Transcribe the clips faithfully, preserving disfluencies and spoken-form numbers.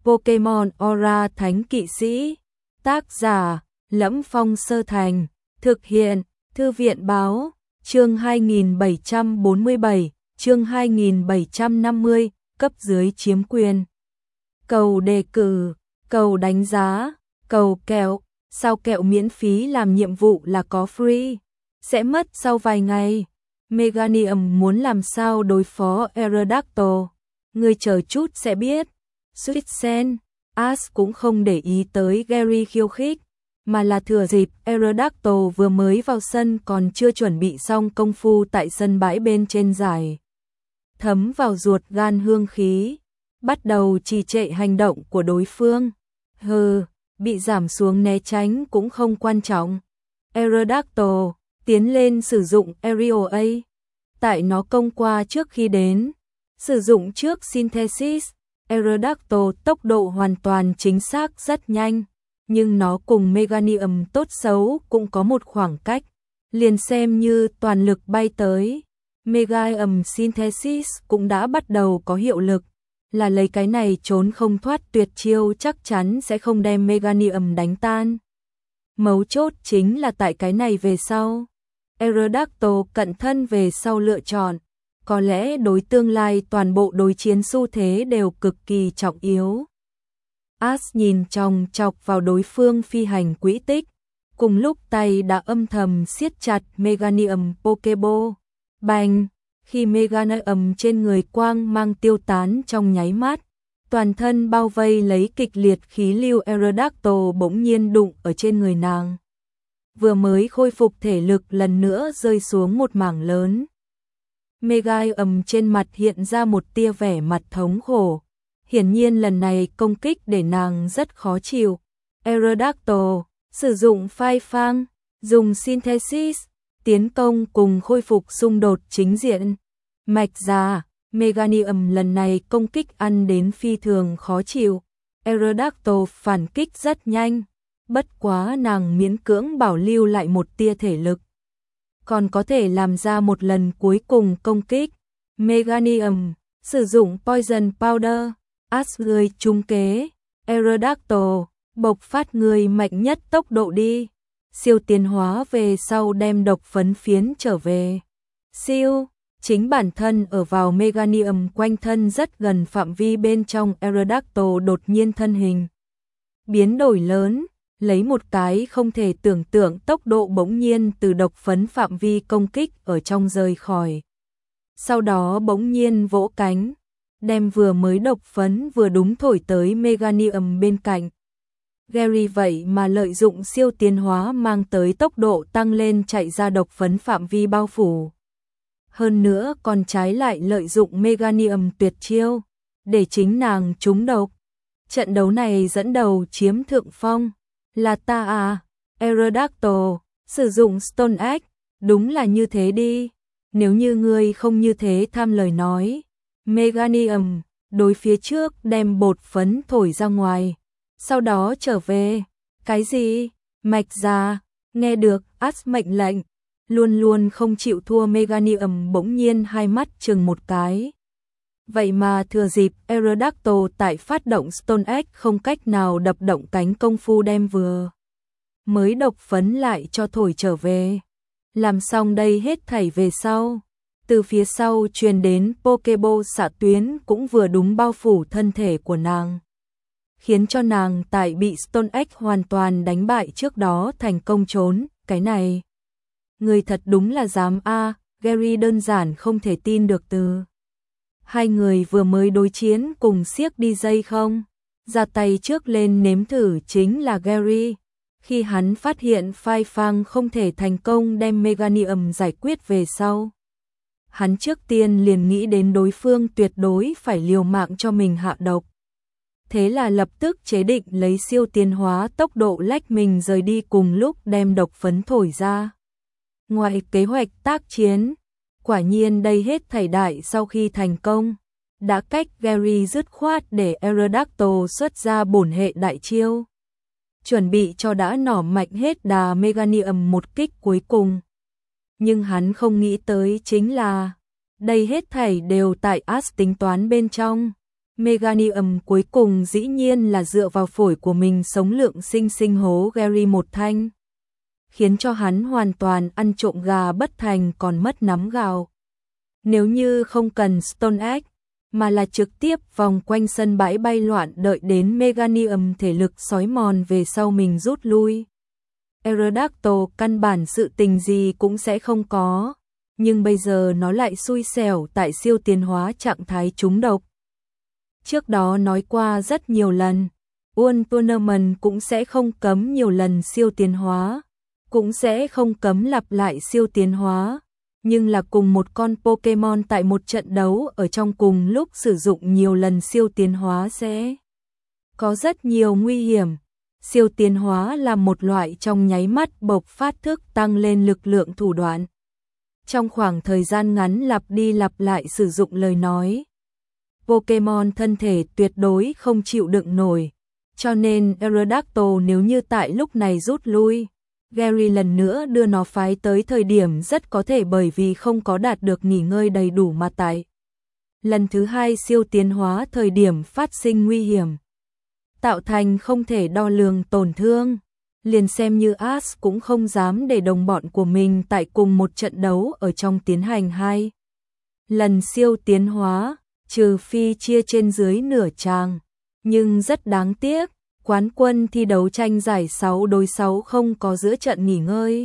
Pokemon Aura Thánh Kỵ Sĩ. Tác giả: Lẫm Phong Sơ Thành. Thực hiện: Thư viện báo. Chương hai nghìn bảy trăm bốn mươi bảy, chương hai nghìn bảy trăm năm mươi, cấp dưới chiếm quyền. Cầu đề cử, cầu đánh giá, cầu kẹo. Sao kẹo miễn phí làm nhiệm vụ là có free? Sẽ mất sau vài ngày. Meganium muốn làm sao đối phó Aerodactyl? Ngươi chờ chút sẽ biết. Suicen, Ash cũng không để ý tới Gary khiêu khích, mà là thừa dịp Aerodactyl vừa mới vào sân còn chưa chuẩn bị xong công phu tại sân bãi bên trên giải. Thấm vào ruột gan hương khí, bắt đầu trì trệ hành động của đối phương. Hừ, bị giảm xuống né tránh cũng không quan trọng. Aerodactyl tiến lên sử dụng Aerial A. Tại nó công qua trước khi đến, sử dụng trước Synthesis, Aerodactyl tốc độ hoàn toàn chính xác rất nhanh, nhưng nó cùng Meganium tốt xấu cũng có một khoảng cách, liền xem như toàn lực bay tới. Meganium Synthesis cũng đã bắt đầu có hiệu lực, là lấy cái này trốn không thoát tuyệt chiêu chắc chắn sẽ không đem Meganium đánh tan. Mấu chốt chính là tại cái này về sau. Aerodactyl cận thân về sau lựa chọn, có lẽ đối tương lai toàn bộ đối chiến xu thế đều cực kỳ trọng yếu. Ash nhìn chòng chọc vào đối phương phi hành quỹ tích, cùng lúc tay đã âm thầm siết chặt Meganium Pokeball. Bành! Khi Meganium trên người quang mang tiêu tán trong nháy mắt, toàn thân bao vây lấy kịch liệt khí lưu Aerodactyl bỗng nhiên đụng ở trên người nàng. Vừa mới khôi phục thể lực lần nữa rơi xuống một mảng lớn. Meganium trên mặt hiện ra một tia vẻ mặt thống khổ. Hiển nhiên lần này công kích để nàng rất khó chịu. Aerodactyl sử dụng phai phang, dùng Synthesis, tiến công cùng khôi phục xung đột chính diện. Mạch ra, Meganium lần này công kích ăn đến phi thường khó chịu. Aerodactyl phản kích rất nhanh, bất quá nàng miễn cưỡng bảo lưu lại một tia thể lực, còn có thể làm ra một lần cuối cùng công kích. Meganium sử dụng Poison Powder, Ash người trúng kế. Aerodactyl bộc phát người mạnh nhất tốc độ đi, siêu tiến hóa về sau đem độc phấn phiến trở về. Siêu, chính bản thân ở vào Meganium quanh thân rất gần phạm vi bên trong. Aerodactyl đột nhiên thân hình biến đổi lớn, lấy một cái không thể tưởng tượng tốc độ bỗng nhiên từ độc phấn phạm vi công kích ở trong rời khỏi. Sau đó bỗng nhiên vỗ cánh, đem vừa mới độc phấn vừa đúng thổi tới Meganium bên cạnh. Gary vậy mà lợi dụng siêu tiến hóa mang tới tốc độ tăng lên chạy ra độc phấn phạm vi bao phủ. Hơn nữa còn trái lại lợi dụng Meganium tuyệt chiêu, để chính nàng trúng độc. Trận đấu này dẫn đầu chiếm thượng phong. Là ta à? Aerodactyl sử dụng Stone Egg, đúng là như thế đi. Nếu như ngươi không như thế tham lời nói. Meganium đối phía trước đem bột phấn thổi ra ngoài, sau đó trở về. Cái gì? Mạch ra, nghe được Ash mệnh lệnh, luôn luôn không chịu thua Meganium bỗng nhiên hai mắt chừng một cái. Vậy mà thừa dịp Aerodactyl tại phát động Stone Egg không cách nào đập động cánh công phu đem vừa mới độc phấn lại cho thổi trở về. Làm xong đây hết thảy về sau, từ phía sau truyền đến Pokeball xạ tuyến cũng vừa đúng bao phủ thân thể của nàng, khiến cho nàng tại bị Stone Egg hoàn toàn đánh bại trước đó thành công trốn. Cái này, người thật đúng là dám a. Gary đơn giản không thể tin được. Từ hai người vừa mới đối chiến cùng siếc đi dây không, ra tay trước lên nếm thử chính là Gary. Khi hắn phát hiện phai phang không thể thành công đem Meganium giải quyết về sau, hắn trước tiên liền nghĩ đến đối phương tuyệt đối phải liều mạng cho mình hạ độc. Thế là lập tức chế định lấy siêu tiến hóa tốc độ lách mình rời đi cùng lúc đem độc phấn thổi ra. Ngoài kế hoạch tác chiến, quả nhiên đây hết thảy đại sau khi thành công, đã cách Gary dứt khoát để Aerodactyl xuất ra bổn hệ đại chiêu, chuẩn bị cho đã nỏ mạnh hết đà Meganium một kích cuối cùng. Nhưng hắn không nghĩ tới chính là, đây hết thảy đều tại Ash tính toán bên trong. Meganium cuối cùng dĩ nhiên là dựa vào phổi của mình sống lượng sinh sinh hố Gary một thanh, khiến cho hắn hoàn toàn ăn trộm gà bất thành còn mất nắm gạo. Nếu như không cần Stone Egg, mà là trực tiếp vòng quanh sân bãi bay loạn đợi đến Meganium thể lực sói mòn về sau mình rút lui, Aerodactyl căn bản sự tình gì cũng sẽ không có, nhưng bây giờ nó lại xui xẻo tại siêu tiến hóa trạng thái trúng độc. Trước đó nói qua rất nhiều lần, World Tournament cũng sẽ không cấm nhiều lần siêu tiến hóa, cũng sẽ không cấm lặp lại siêu tiến hóa, nhưng là cùng một con Pokemon tại một trận đấu ở trong cùng lúc sử dụng nhiều lần siêu tiến hóa sẽ có rất nhiều nguy hiểm. Siêu tiến hóa là một loại trong nháy mắt bộc phát thức tăng lên lực lượng thủ đoạn. Trong khoảng thời gian ngắn lặp đi lặp lại sử dụng lời nói, Pokemon thân thể tuyệt đối không chịu đựng nổi, cho nên Aerodactyl nếu như tại lúc này rút lui, Gary lần nữa đưa nó phái tới thời điểm rất có thể bởi vì không có đạt được nghỉ ngơi đầy đủ mà tại lần thứ hai siêu tiến hóa thời điểm phát sinh nguy hiểm, tạo thành không thể đo lường tổn thương. Liền xem như Ash cũng không dám để đồng bọn của mình tại cùng một trận đấu ở trong tiến hành hai lần siêu tiến hóa, trừ phi chia trên dưới nửa tràng. Nhưng rất đáng tiếc, quán quân thi đấu tranh giải sáu đối sáu không có giữa trận nghỉ ngơi.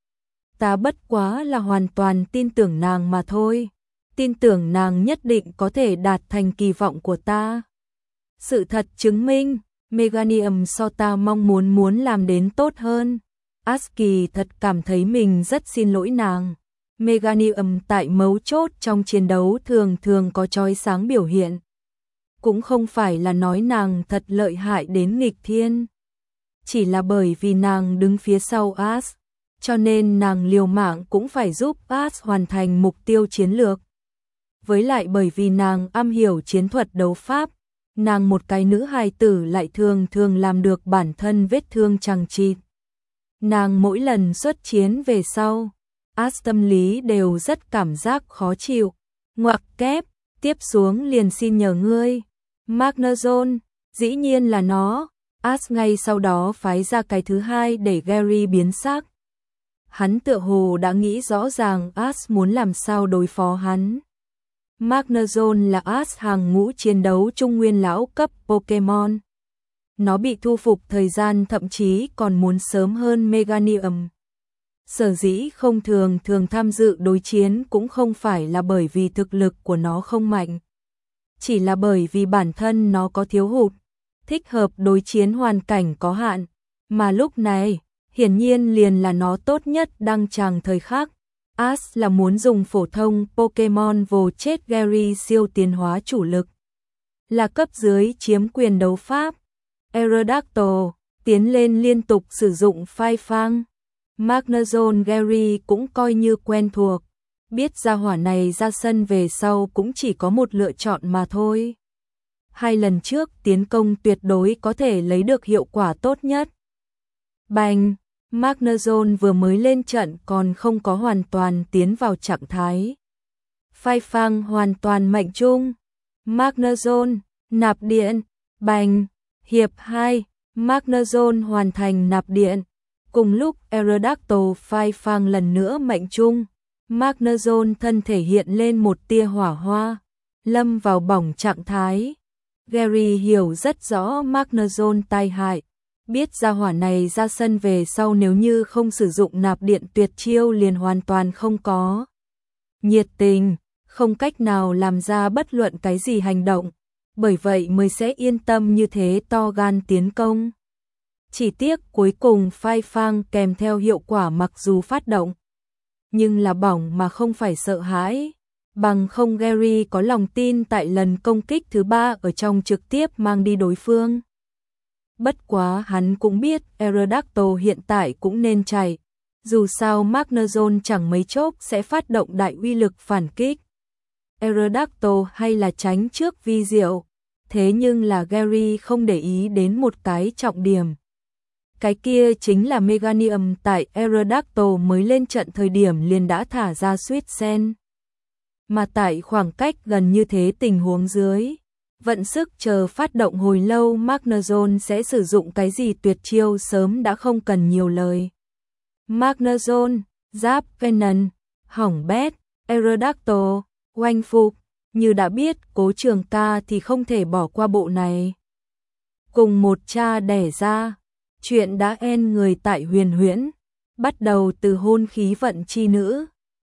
Ta bất quá là hoàn toàn tin tưởng nàng mà thôi, tin tưởng nàng nhất định có thể đạt thành kỳ vọng của ta. Sự thật chứng minh, Meganium so ta mong muốn muốn làm đến tốt hơn. Asky thật cảm thấy mình rất xin lỗi nàng. Meganium tại mấu chốt trong chiến đấu thường thường có chói sáng biểu hiện. Cũng không phải là nói nàng thật lợi hại đến nghịch thiên. Chỉ là bởi vì nàng đứng phía sau Ash, cho nên nàng liều mạng cũng phải giúp Ash hoàn thành mục tiêu chiến lược. Với lại bởi vì nàng am hiểu chiến thuật đấu pháp, nàng một cái nữ hài tử lại thường thường làm được bản thân vết thương chằng chịt. Nàng mỗi lần xuất chiến về sau, Ash tâm lý đều rất cảm giác khó chịu. Ngoặc kép, tiếp xuống liền xin nhờ ngươi. Magnezone, dĩ nhiên là nó. Ash ngay sau đó phái ra cái thứ hai để Gary biến sắc. Hắn tựa hồ đã nghĩ rõ ràng Ash muốn làm sao đối phó hắn. Magnezone là Ash hàng ngũ chiến đấu trung nguyên lão cấp Pokemon. Nó bị thu phục thời gian thậm chí còn muốn sớm hơn Meganium. Sở dĩ không thường thường tham dự đối chiến cũng không phải là bởi vì thực lực của nó không mạnh, chỉ là bởi vì bản thân nó có thiếu hụt, thích hợp đối chiến hoàn cảnh có hạn, mà lúc này, hiển nhiên liền là nó tốt nhất đăng tràng thời khắc. Ash là muốn dùng phổ thông Pokemon vồ chết Gary siêu tiến hóa chủ lực, là cấp dưới chiếm quyền đấu pháp. Aerodactyl tiến lên liên tục sử dụng phai phang. Magnezone Gary cũng coi như quen thuộc, biết ra hỏa này ra sân về sau cũng chỉ có một lựa chọn mà thôi. Hai lần trước tiến công tuyệt đối có thể lấy được hiệu quả tốt nhất. Bành! Magnezone vừa mới lên trận còn không có hoàn toàn tiến vào trạng thái. Phai phang hoàn toàn mệnh trung. Magnezone, nạp điện, bành! Hiệp hai, Magnezone hoàn thành nạp điện. Cùng lúc Aerodactyl phai phang lần nữa mệnh trung, Magnezone thân thể hiện lên một tia hỏa hoa, lâm vào bỏng trạng thái. Gary hiểu rất rõ Magnezone tai hại, biết ra hỏa này ra sân về sau nếu như không sử dụng nạp điện tuyệt chiêu liền hoàn toàn không có nhiệt tình, không cách nào làm ra bất luận cái gì hành động, bởi vậy mới sẽ yên tâm như thế to gan tiến công. Chỉ tiếc cuối cùng phai phang kèm theo hiệu quả mặc dù phát động, nhưng là bỏng mà không phải sợ hãi, bằng không Gary có lòng tin tại lần công kích thứ ba ở trong trực tiếp mang đi đối phương. Bất quá hắn cũng biết Aerodactyl hiện tại cũng nên chạy, dù sao Magnezone chẳng mấy chốc sẽ phát động đại uy lực phản kích. Aerodactyl hay là tránh trước vi diệu, thế nhưng là Gary không để ý đến một cái trọng điểm. Cái kia chính là Meganium tại Aerodactyl mới lên trận thời điểm liền đã thả ra Sweet Sen. Mà tại khoảng cách gần như thế tình huống dưới, vận sức chờ phát động hồi lâu Magnezone sẽ sử dụng cái gì tuyệt chiêu sớm đã không cần nhiều lời. Magnezone, giáp Venom, hỏng bét, Aerodactyl, oanh phục, như đã biết Cố Trường Ca thì không thể bỏ qua bộ này. Cùng một cha đẻ ra, chuyện đã en người tại Huyền Huyễn, bắt đầu từ hôn khí vận chi nữ,